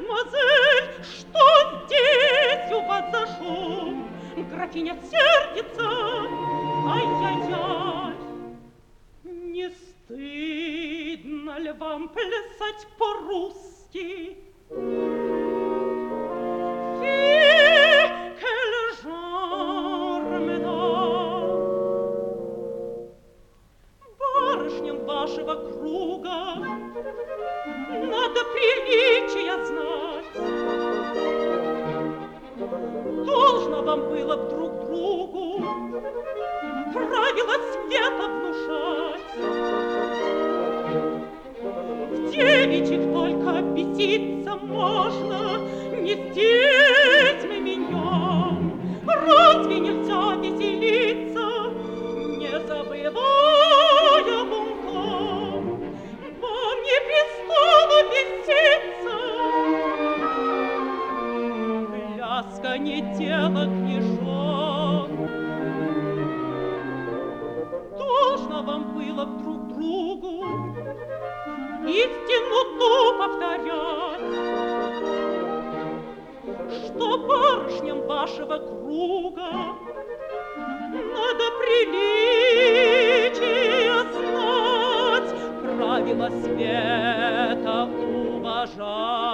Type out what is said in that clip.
мадемуазель, что здесь у вас за шум? Графиня сердится. Ай-яй-яй. Не стыдно ли вам плясать по-русски? Барышням вашего круга надо приличия знать. Должно вам было б друг другу правила света внушать. В девичьих только беситься можно, не здесь мы менем. Разве нельзя веселиться, не забывая бунтом? Вам не пристало беситься. Пляска не дело княжон. Должно вам было друг другу истину ту повторять, что барышням вашего круга надо приличия знать, правила света уважать.